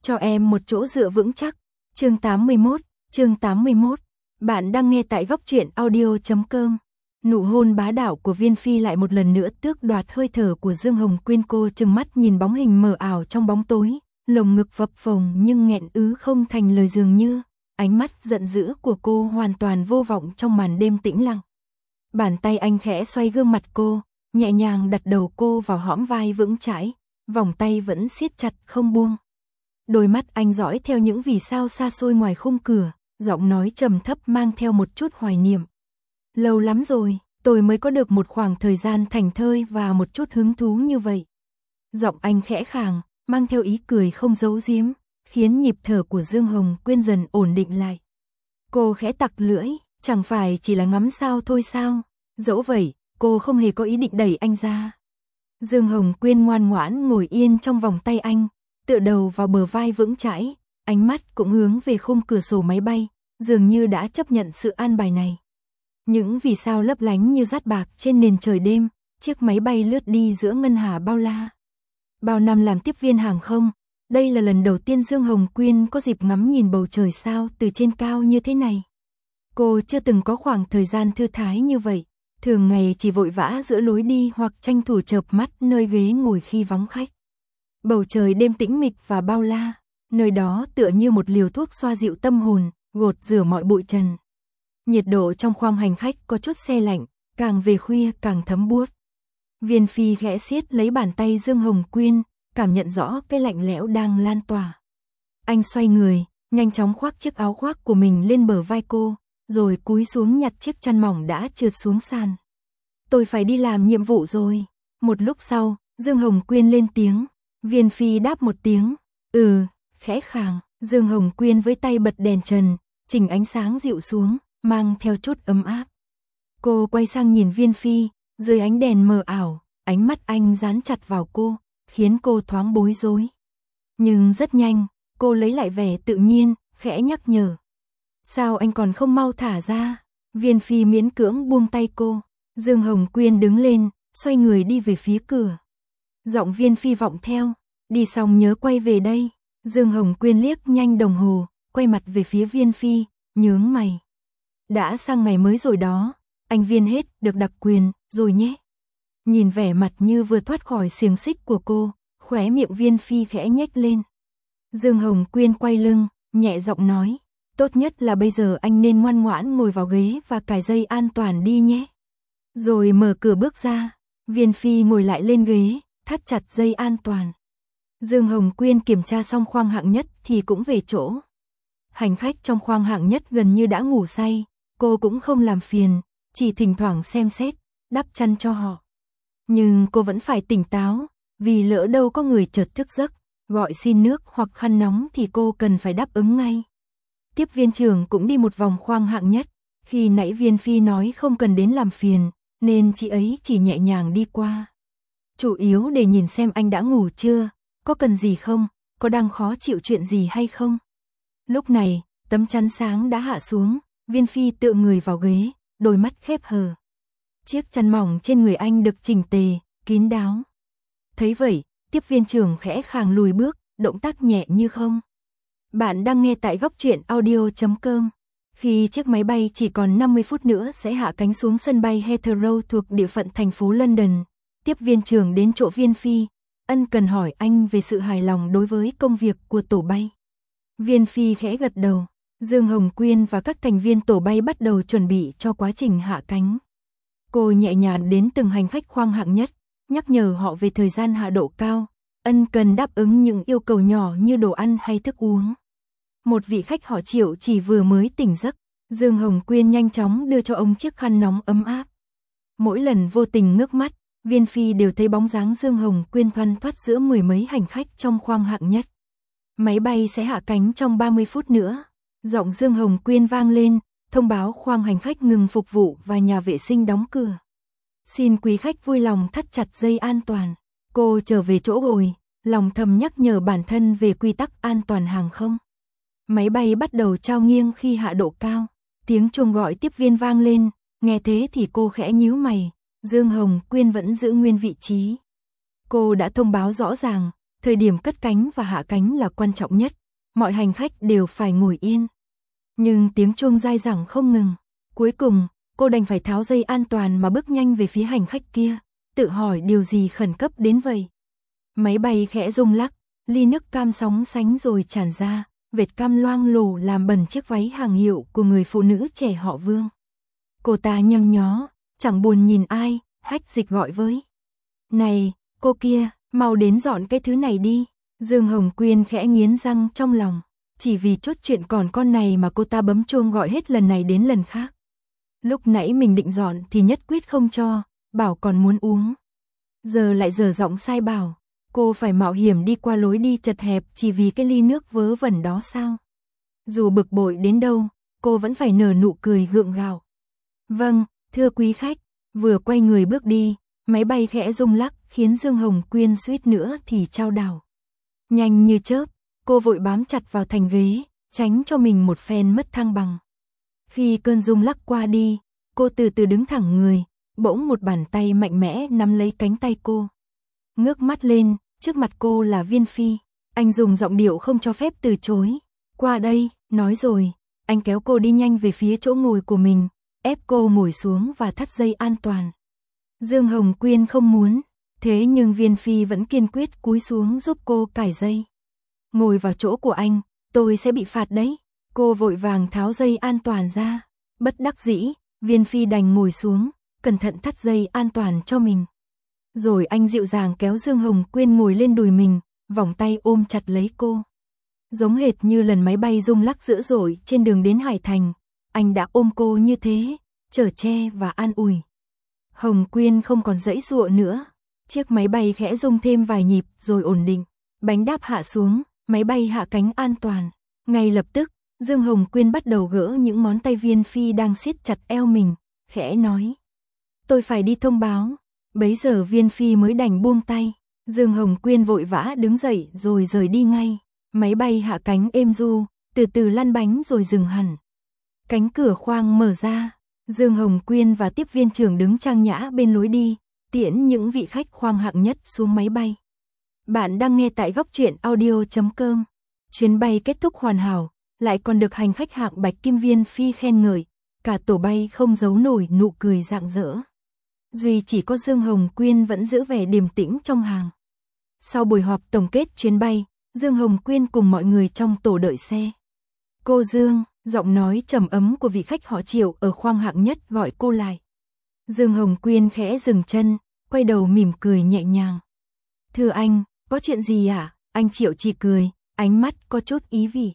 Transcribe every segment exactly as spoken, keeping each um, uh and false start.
cho em một chỗ dựa vững chắc. Chương tám mươi mốt, chương tám mươi mốt. Bạn đang nghe tại góc truyện audio chấm com. Nụ hôn bá đạo của Viên Phi lại một lần nữa tước đoạt hơi thở của Dương Hồng Quyên. Cô trừng mắt nhìn bóng hình mờ ảo trong bóng tối, lồng ngực phập phồng nhưng nghẹn ứ không thành lời, dường như ánh mắt giận dữ của cô hoàn toàn vô vọng trong màn đêm tĩnh lặng. Bàn tay anh khẽ xoay gương mặt cô, nhẹ nhàng đặt đầu cô vào hõm vai vững chãi, vòng tay vẫn siết chặt không buông. Đôi mắt anh dõi theo những vì sao xa xôi ngoài khung cửa, giọng nói trầm thấp mang theo một chút hoài niệm. Lâu lắm rồi, tôi mới có được một khoảng thời gian thảnh thơi và một chút hứng thú như vậy. Giọng anh khẽ khàng, mang theo ý cười không giấu giếm, khiến nhịp thở của Dương Hồng Quyên dần ổn định lại. Cô khẽ tặc lưỡi, chẳng phải chỉ là ngắm sao thôi sao? Dẫu vậy, cô không hề có ý định đẩy anh ra. Dương Hồng Quyên ngoan ngoãn ngồi yên trong vòng tay anh, tựa đầu vào bờ vai vững chãi, ánh mắt cũng hướng về khung cửa sổ máy bay, dường như đã chấp nhận sự an bài này. Những vì sao lấp lánh như dát bạc trên nền trời đêm, chiếc máy bay lướt đi giữa ngân hà bao la. Bao năm làm tiếp viên hàng không, đây là lần đầu tiên Dương Hồng Quyên có dịp ngắm nhìn bầu trời sao từ trên cao như thế này. Cô chưa từng có khoảng thời gian thư thái như vậy, thường ngày chỉ vội vã giữa lối đi hoặc tranh thủ chợp mắt nơi ghế ngồi khi vắng khách. Bầu trời đêm tĩnh mịch và bao la, nơi đó tựa như một liều thuốc xoa dịu tâm hồn, gột rửa mọi bụi trần. Nhiệt độ trong khoang hành khách có chút se lạnh, càng về khuya càng thấm buốt. Viên Phi khẽ siết lấy bàn tay Dương Hồng Quyên, cảm nhận rõ cái lạnh lẽo đang lan tỏa. Anh xoay người, nhanh chóng khoác chiếc áo khoác của mình lên bờ vai cô, rồi cúi xuống nhặt chiếc chăn mỏng đã trượt xuống sàn. Tôi phải đi làm nhiệm vụ rồi. Một lúc sau, Dương Hồng Quyên lên tiếng. Viên Phi đáp một tiếng. Ừ, khẽ khàng. Dương Hồng Quyên với tay bật đèn trần, chỉnh ánh sáng dịu xuống, mang theo chút ấm áp. Cô quay sang nhìn Viên Phi, dưới ánh đèn mờ ảo, ánh mắt anh dán chặt vào cô, khiến cô thoáng bối rối. Nhưng rất nhanh, cô lấy lại vẻ tự nhiên, khẽ nhắc nhở. Sao anh còn không mau thả ra? Viên Phi miễn cưỡng buông tay cô. Dương Hồng Quyên đứng lên, xoay người đi về phía cửa. Giọng Viên Phi vọng theo. Đi xong nhớ quay về đây. Dương Hồng Quyên liếc nhanh đồng hồ, quay mặt về phía Viên Phi, nhướng mày. Đã sang ngày mới rồi đó, anh Viên hết được đặc quyền rồi nhé. Nhìn vẻ mặt như vừa thoát khỏi xiềng xích của cô, khóe miệng Viên Phi khẽ nhếch lên. Dương Hồng Quyên quay lưng, nhẹ giọng nói. Tốt nhất là bây giờ anh nên ngoan ngoãn ngồi vào ghế và cài dây an toàn đi nhé. Rồi mở cửa bước ra, Viên Phi ngồi lại lên ghế, thắt chặt dây an toàn. Dương Hồng Quyên kiểm tra xong khoang hạng nhất thì cũng về chỗ. Hành khách trong khoang hạng nhất gần như đã ngủ say, cô cũng không làm phiền, chỉ thỉnh thoảng xem xét, đắp chăn cho họ. Nhưng cô vẫn phải tỉnh táo, vì lỡ đâu có người chợt thức giấc, gọi xin nước hoặc khăn nóng thì cô cần phải đáp ứng ngay. Tiếp viên trưởng cũng đi một vòng khoang hạng nhất, khi nãy Viên Phi nói không cần đến làm phiền, nên chị ấy chỉ nhẹ nhàng đi qua. Chủ yếu để nhìn xem anh đã ngủ chưa, có cần gì không, có đang khó chịu chuyện gì hay không. Lúc này, tấm chắn sáng đã hạ xuống, Viên Phi tựa người vào ghế, đôi mắt khép hờ. Chiếc chăn mỏng trên người anh được chỉnh tề, kín đáo. Thấy vậy, tiếp viên trưởng khẽ khàng lùi bước, động tác nhẹ như không. Bạn đang nghe tại góc truyện audio chấm com. Khi chiếc máy bay chỉ còn năm mươi phút nữa sẽ hạ cánh xuống sân bay Heathrow thuộc địa phận thành phố London, tiếp viên trưởng đến chỗ Viên Phi, ân cần hỏi anh về sự hài lòng đối với công việc của tổ bay. Viên Phi khẽ gật đầu. Dương Hồng Quyên và các thành viên tổ bay bắt đầu chuẩn bị cho quá trình hạ cánh. Cô nhẹ nhàng đến từng hành khách khoang hạng nhất, nhắc nhở họ về thời gian hạ độ cao, ân cần đáp ứng những yêu cầu nhỏ như đồ ăn hay thức uống. Một vị khách họ Triệu chỉ vừa mới tỉnh giấc, Dương Hồng Quyên nhanh chóng đưa cho ông chiếc khăn nóng ấm áp. Mỗi lần vô tình ngước mắt, Viên Phi đều thấy bóng dáng Dương Hồng Quyên thoăn thoắt giữa mười mấy hành khách trong khoang hạng nhất. Máy bay sẽ hạ cánh trong ba mươi phút nữa. Giọng Dương Hồng Quyên vang lên, thông báo khoang hành khách ngừng phục vụ và nhà vệ sinh đóng cửa. Xin quý khách vui lòng thắt chặt dây an toàn. Cô trở về chỗ ngồi, lòng thầm nhắc nhở bản thân về quy tắc an toàn hàng không. Máy bay bắt đầu chao nghiêng khi hạ độ cao. Tiếng chuông gọi tiếp viên vang lên, nghe thế thì cô khẽ nhíu mày. Dương Hồng Quyên vẫn giữ nguyên vị trí. Cô đã thông báo rõ ràng, Thời điểm cất cánh và hạ cánh là quan trọng nhất, mọi hành khách đều phải ngồi yên. Nhưng tiếng chuông dai dẳng không ngừng. Cuối cùng, cô đành phải tháo dây an toàn mà bước nhanh về phía hành khách kia, tự hỏi điều gì khẩn cấp đến vậy. Máy bay khẽ rung lắc, ly nước cam sóng sánh rồi tràn ra, vệt cam loang lổ làm bẩn chiếc váy hàng hiệu của người phụ nữ trẻ họ Vương. Cô ta nhăn nhó, chẳng buồn nhìn ai, hách dịch gọi với. Này, cô kia, mau đến dọn cái thứ này đi. Dương Hồng Quyên khẽ nghiến răng trong lòng. Chỉ vì chốt chuyện còn con này mà cô ta bấm chuông gọi hết lần này đến lần khác. Lúc nãy mình định dọn thì nhất quyết không cho, bảo còn muốn uống. Giờ lại dở giọng sai bảo, cô phải mạo hiểm đi qua lối đi chật hẹp chỉ vì cái ly nước vớ vẩn đó sao? Dù bực bội đến đâu, cô vẫn phải nở nụ cười gượng gạo. Vâng, thưa quý khách, vừa quay người bước đi, máy bay khẽ rung lắc khiến Dương Hồng Quyên suýt nữa thì chao đảo. Nhanh như chớp, cô vội bám chặt vào thành ghế, tránh cho mình một phen mất thăng bằng. Khi cơn rung lắc qua đi, cô từ từ đứng thẳng người, bỗng một bàn tay mạnh mẽ nắm lấy cánh tay cô. Ngước mắt lên, trước mặt cô là Viên Phi, anh dùng giọng điệu không cho phép từ chối. Qua đây, nói rồi, anh kéo cô đi nhanh về phía chỗ ngồi của mình, ép cô ngồi xuống và thắt dây an toàn. Dương Hồng Quyên không muốn, thế nhưng Viên Phi vẫn kiên quyết cúi xuống giúp cô cài dây. Ngồi vào chỗ của anh, tôi sẽ bị phạt đấy. Cô vội vàng tháo dây an toàn ra. Bất đắc dĩ, Viên Phi đành ngồi xuống, cẩn thận thắt dây an toàn cho mình. Rồi anh dịu dàng kéo Dương Hồng Quyên ngồi lên đùi mình, vòng tay ôm chặt lấy cô. Giống hệt như lần máy bay rung lắc dữ dội trên đường đến Hải Thành, anh đã ôm cô như thế, chở che và an ủi. Hồng Quyên không còn giãy giụa nữa. Chiếc máy bay khẽ rung thêm vài nhịp rồi ổn định. Bánh đáp hạ xuống, máy bay hạ cánh an toàn. Ngay lập tức, Dương Hồng Quyên bắt đầu gỡ những ngón tay Viên Phi đang siết chặt eo mình, khẽ nói. Tôi phải đi thông báo. Bấy giờ Viên Phi mới đành buông tay. Dương Hồng Quyên vội vã đứng dậy rồi rời đi ngay. Máy bay hạ cánh êm du, từ từ lăn bánh rồi dừng hẳn. Cánh cửa khoang mở ra. Dương Hồng Quyên và tiếp viên trưởng đứng trang nhã bên lối đi, tiễn những vị khách khoang hạng nhất xuống máy bay. Bạn đang nghe tại góc truyện audio chấm com. Chuyến bay kết thúc hoàn hảo, lại còn được hành khách hạng bạch kim Viên Phi khen ngợi, cả tổ bay không giấu nổi nụ cười rạng rỡ. Duy chỉ có Dương Hồng Quyên vẫn giữ vẻ điềm tĩnh trong hàng. Sau buổi họp tổng kết chuyến bay, Dương Hồng Quyên cùng mọi người trong tổ đợi xe. Cô Dương, giọng nói trầm ấm của vị khách họ Triệu ở khoang hạng nhất gọi cô lại. Dương Hồng Quyên khẽ dừng chân, quay đầu mỉm cười nhẹ nhàng. Thưa anh, có chuyện gì ạ? À? Anh Triệu chỉ cười, ánh mắt có chút ý vị.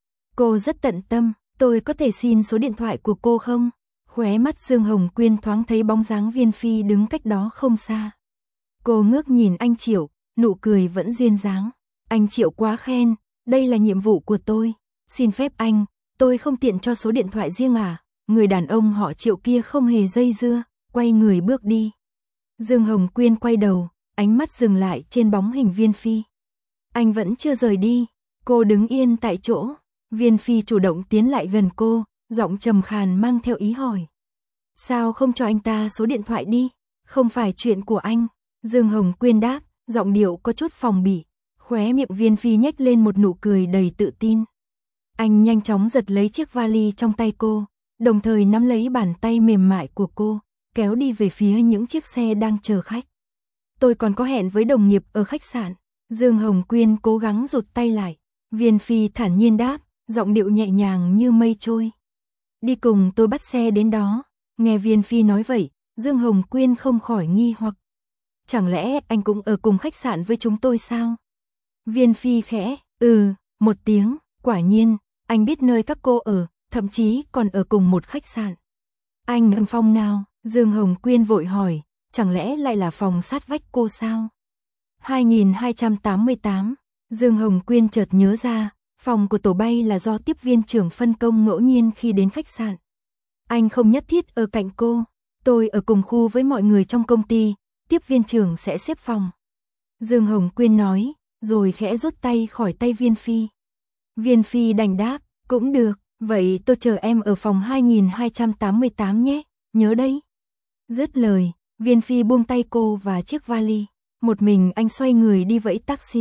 Cô rất tận tâm, tôi có thể xin số điện thoại của cô không? Khóe mắt Dương Hồng Quyên thoáng thấy bóng dáng Viên Phi đứng cách đó không xa. Cô ngước nhìn anh Triệu, nụ cười vẫn duyên dáng. Anh Triệu quá khen, đây là nhiệm vụ của tôi. Xin phép anh, tôi không tiện cho số điện thoại riêng à? Người đàn ông họ Triệu kia không hề dây dưa, quay người bước đi. Dương Hồng Quyên quay đầu, ánh mắt dừng lại trên bóng hình Viên Phi. Anh vẫn chưa rời đi, cô đứng yên tại chỗ. Viên Phi chủ động tiến lại gần cô, giọng trầm khàn mang theo ý hỏi. Sao không cho anh ta số điện thoại đi? Không phải chuyện của anh. Dương Hồng Quyên đáp, giọng điệu có chút phòng bị. Khóe miệng Viên Phi nhếch lên một nụ cười đầy tự tin. Anh nhanh chóng giật lấy chiếc vali trong tay cô, đồng thời nắm lấy bàn tay mềm mại của cô, kéo đi về phía những chiếc xe đang chờ khách. Tôi còn có hẹn với đồng nghiệp ở khách sạn. Dương Hồng Quyên cố gắng rụt tay lại. Viên Phi thản nhiên đáp, giọng điệu nhẹ nhàng như mây trôi. Đi cùng tôi bắt xe đến đó. Nghe Viên Phi nói vậy, Dương Hồng Quyên không khỏi nghi hoặc. Chẳng lẽ anh cũng ở cùng khách sạn với chúng tôi sao? Viên Phi khẽ, ừ, một tiếng, quả nhiên, anh biết nơi các cô ở, thậm chí còn ở cùng một khách sạn. Anh ở phòng nào? Dương Hồng Quyên vội hỏi, chẳng lẽ lại là phòng sát vách cô sao? hai nghìn hai trăm tám mươi tám, Dương Hồng Quyên chợt nhớ ra, phòng của tổ bay là do tiếp viên trưởng phân công ngẫu nhiên khi đến khách sạn. Anh không nhất thiết ở cạnh cô, tôi ở cùng khu với mọi người trong công ty, tiếp viên trưởng sẽ xếp phòng. Dương Hồng Quyên nói, rồi khẽ rút tay khỏi tay Viên Phi. Viên Phi đành đáp, cũng được, vậy tôi chờ em ở phòng hai nghìn hai trăm tám mươi tám nhé, nhớ đấy. Dứt lời, Viên Phi buông tay cô và chiếc vali, một mình anh xoay người đi vẫy taxi.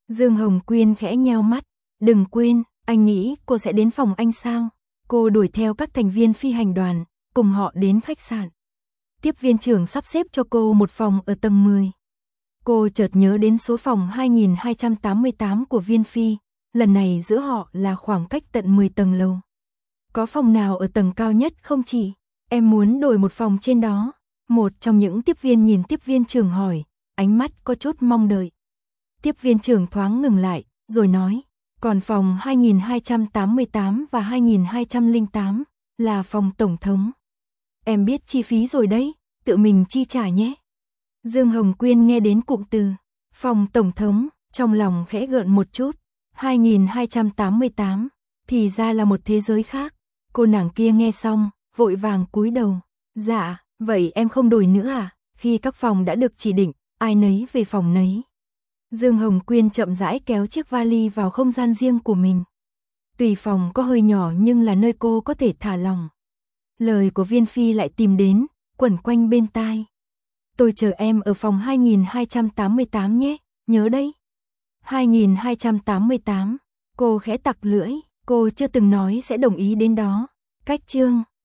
Dương Hồng Quyên khẽ nheo mắt, đừng quên, anh nghĩ cô sẽ đến phòng anh sao? Cô đuổi theo các thành viên phi hành đoàn, cùng họ đến khách sạn. Tiếp viên trưởng sắp xếp cho cô một phòng ở tầng mười. Cô chợt nhớ đến số phòng hai nghìn hai trăm tám mươi tám của Viên Phi, lần này giữa họ là khoảng cách tận mười tầng lầu. Có phòng nào ở tầng cao nhất không chị? Em muốn đổi một phòng trên đó. Một trong những tiếp viên nhìn tiếp viên trưởng hỏi, ánh mắt có chút mong đợi. Tiếp viên trưởng thoáng ngừng lại, rồi nói, còn phòng hai nghìn hai trăm tám mươi tám và hai nghìn hai trăm lẻ tám là phòng tổng thống. Em biết chi phí rồi đấy, tự mình chi trả nhé. Dương Hồng Quyên nghe đến cụm từ phòng tổng thống, trong lòng khẽ gợn một chút. hai nghìn hai trăm tám mươi tám, thì ra là một thế giới khác. Cô nàng kia nghe xong, vội vàng cúi đầu. Dạ, vậy em không đổi nữa à? Khi các phòng đã được chỉ định, ai nấy về phòng nấy. Dương Hồng Quyên chậm rãi kéo chiếc vali vào không gian riêng của mình. Tùy phòng có hơi nhỏ nhưng là nơi cô có thể thả lỏng. Lời của Viên Phi lại tìm đến, quẩn quanh bên tai. Tôi chờ em ở phòng hai nghìn hai trăm tám mươi tám nhé, nhớ đấy. hai nghìn hai trăm tám mươi tám, cô khẽ tặc lưỡi, cô chưa từng nói sẽ đồng ý đến đó. Cách chương